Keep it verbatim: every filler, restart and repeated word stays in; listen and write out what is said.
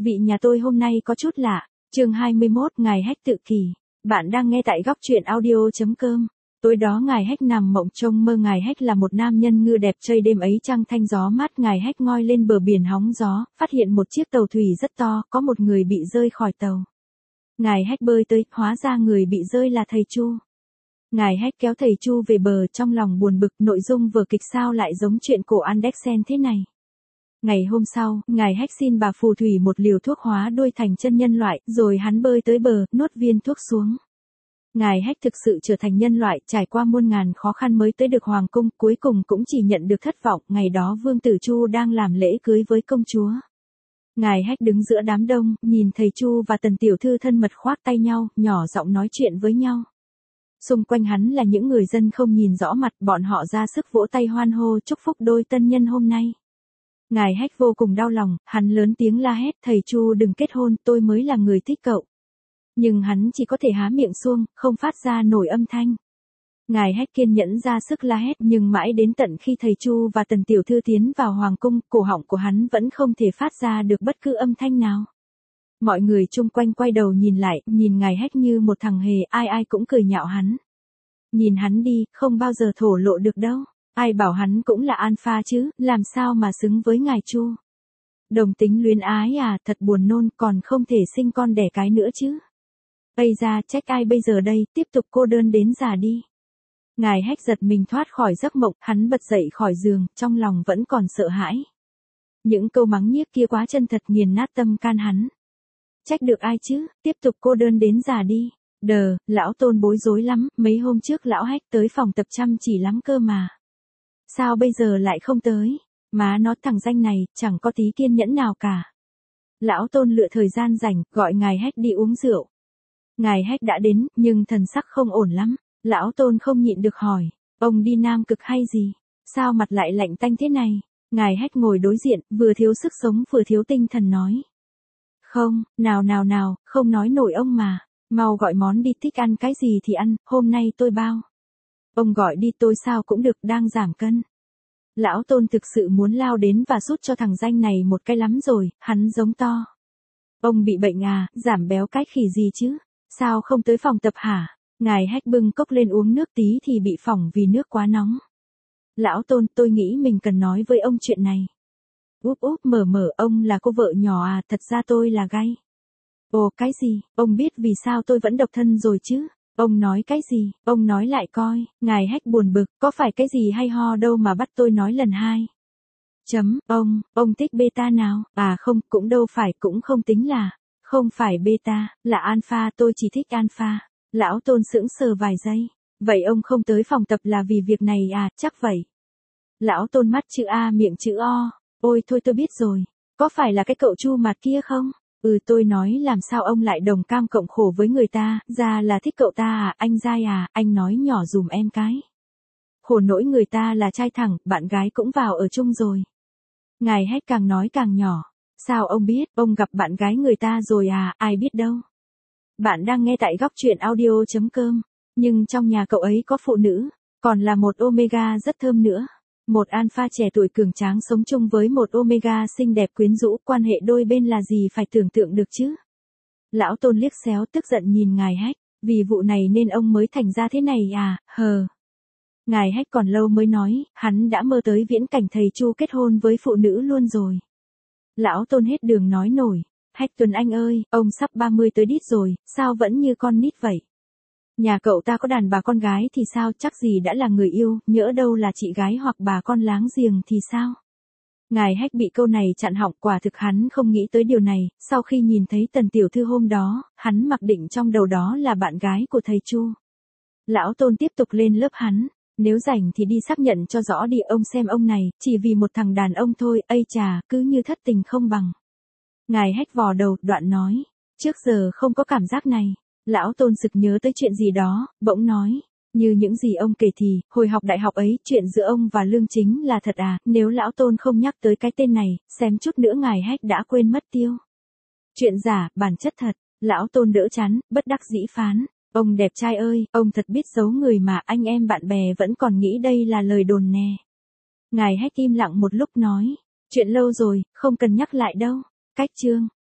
vị nhà tôi hôm nay có chút lạ. Chương hai mươi mốt, Ngài Hách tự kỷ. Bạn đang nghe tại góc truyện audio.com. Tối đó Ngài Hách nằm mộng trông mơ Ngài Hách là một nam nhân ngư đẹp chơi đêm ấy trăng thanh gió mát. Ngài Hách ngoi lên bờ biển hóng gió, phát hiện một chiếc tàu thủy rất to, có một người bị rơi khỏi tàu. Ngài Hách bơi tới, hóa ra người bị rơi là thầy Chu. Ngài Hách kéo thầy Chu về bờ trong lòng buồn bực, nội dung vở kịch sao lại giống chuyện cổ Andersen thế này. Ngày hôm sau, Ngài Hách xin bà phù thủy một liều thuốc hóa đuôi thành chân nhân loại, rồi hắn bơi tới bờ, nuốt viên thuốc xuống. Ngài Hách thực sự trở thành nhân loại, trải qua muôn ngàn khó khăn mới tới được hoàng cung, cuối cùng cũng chỉ nhận được thất vọng. Ngày đó Vương tử Chu đang làm lễ cưới với công chúa. Ngài Hách đứng giữa đám đông, nhìn thầy Chu và Tần tiểu thư thân mật khoác tay nhau, nhỏ giọng nói chuyện với nhau. Xung quanh hắn là những người dân không nhìn rõ mặt, bọn họ ra sức vỗ tay hoan hô chúc phúc đôi tân nhân hôm nay. Ngài Hách vô cùng đau lòng, hắn lớn tiếng la hét, thầy Chu đừng kết hôn, tôi mới là người thích cậu. Nhưng hắn chỉ có thể há miệng suông, không phát ra nổi âm thanh. Ngài Hách kiên nhẫn ra sức la hét, nhưng mãi đến tận khi thầy Chu và Tần tiểu thư tiến vào hoàng cung, cổ họng của hắn vẫn không thể phát ra được bất cứ âm thanh nào. Mọi người chung quanh quay đầu nhìn lại, nhìn Ngài Hách như một thằng hề, ai ai cũng cười nhạo hắn. Nhìn hắn đi, không bao giờ thổ lộ được đâu. Ai bảo hắn cũng là alpha chứ, làm sao mà xứng với ngài Chu. Đồng tính luyến ái à, thật buồn nôn, còn không thể sinh con đẻ cái nữa chứ. Ây ra, trách ai bây giờ đây, tiếp tục cô đơn đến già đi. Ngài Hách giật mình thoát khỏi giấc mộng, hắn bật dậy khỏi giường, trong lòng vẫn còn sợ hãi. Những câu mắng nhiếc kia quá chân thật, nghiền nát tâm can hắn. Trách được ai chứ, tiếp tục cô đơn đến già đi. Đờ, lão Tôn bối rối lắm, mấy hôm trước lão Hách tới phòng tập chăm chỉ lắm cơ mà. Sao bây giờ lại không tới? Má nó, thằng danh này, chẳng có tí kiên nhẫn nào cả. Lão Tôn lựa thời gian rảnh, gọi Ngài Hách đi uống rượu. Ngài Hách đã đến, nhưng thần sắc không ổn lắm. Lão Tôn không nhịn được hỏi, ông đi Nam Cực hay gì? Sao mặt lại lạnh tanh thế này? Ngài Hách ngồi đối diện, vừa thiếu sức sống vừa thiếu tinh thần nói. Không, nào nào nào, không nói nổi ông mà. Mau gọi món đi, thích ăn cái gì thì ăn, hôm nay tôi bao. Ông gọi đi, tôi sao cũng được, đang giảm cân. Lão Tôn thực sự muốn lao đến và sút cho thằng danh này một cái lắm rồi, hắn giống to. Ông bị bệnh à, giảm béo cái khỉ gì chứ? Sao không tới phòng tập hả? Ngài Hách bưng cốc lên uống nước tí thì bị phỏng vì nước quá nóng. Lão Tôn, tôi nghĩ mình cần nói với ông chuyện này. Úp úp mở mở, ông là cô vợ nhỏ à, thật ra tôi là gay. Ồ, cái gì, ông biết vì sao tôi vẫn độc thân rồi chứ? Ông nói cái gì, ông nói lại coi. Ngài Hách buồn bực, có phải cái gì hay ho đâu mà bắt tôi nói lần hai. Chấm, ông, ông thích beta nào? À không, cũng đâu phải, cũng không tính là. Không phải beta, là alpha, tôi chỉ thích alpha. Lão Tôn sững sờ vài giây. Vậy ông không tới phòng tập là vì việc này à, chắc vậy. Lão Tôn mắt chữ A miệng chữ O. Ôi thôi tôi biết rồi. Có phải là cái cậu Chu mặt kia không? Ừ, tôi nói làm sao ông lại đồng cam cộng khổ với người ta, ra là thích cậu ta à, anh dai à, anh nói nhỏ dùm em cái. Khổ nỗi người ta là trai thẳng, bạn gái cũng vào ở chung rồi. Ngài Hách càng nói càng nhỏ. Sao ông biết, ông gặp bạn gái người ta rồi à, ai biết đâu. Bạn đang nghe tại góc truyện audio.com, nhưng trong nhà cậu ấy có phụ nữ, còn là một Omega rất thơm nữa. Một alpha trẻ tuổi cường tráng sống chung với một Omega xinh đẹp quyến rũ, quan hệ đôi bên là gì phải tưởng tượng được chứ. Lão Tôn liếc xéo tức giận nhìn Ngài Hách, vì vụ này nên ông mới thành ra thế này à, hờ. Ngài Hách còn lâu mới nói, hắn đã mơ tới viễn cảnh thầy Chu kết hôn với phụ nữ luôn rồi. Lão Tôn hết đường nói nổi, Hách Tuấn Anh ơi, ông sắp ba mươi tới đít rồi, sao vẫn như con nít vậy? Nhà cậu ta có đàn bà con gái thì sao, chắc gì đã là người yêu, nhỡ đâu là chị gái hoặc bà con láng giềng thì sao? Ngài Hách bị câu này chặn họng, quả thực hắn không nghĩ tới điều này, sau khi nhìn thấy Tần tiểu thư hôm đó, hắn mặc định trong đầu đó là bạn gái của thầy Chu. Lão Tôn tiếp tục lên lớp hắn, nếu rảnh thì đi xác nhận cho rõ đi, ông xem ông này, chỉ vì một thằng đàn ông thôi, ây chà, cứ như thất tình không bằng. Ngài Hách vò đầu, đoạn nói, trước giờ không có cảm giác này. Lão Tôn sực nhớ tới chuyện gì đó, bỗng nói, như những gì ông kể thì, hồi học đại học ấy, chuyện giữa ông và Lương Chính là thật à, nếu Lão Tôn không nhắc tới cái tên này, xem chút nữa Ngài Hách đã quên mất tiêu. Chuyện giả, bản chất thật, Lão Tôn đỡ chán, bất đắc dĩ phán, ông đẹp trai ơi, ông thật biết giấu người mà, anh em bạn bè vẫn còn nghĩ đây là lời đồn nè. Ngài Hách im lặng một lúc nói, chuyện lâu rồi, không cần nhắc lại đâu. Cách chương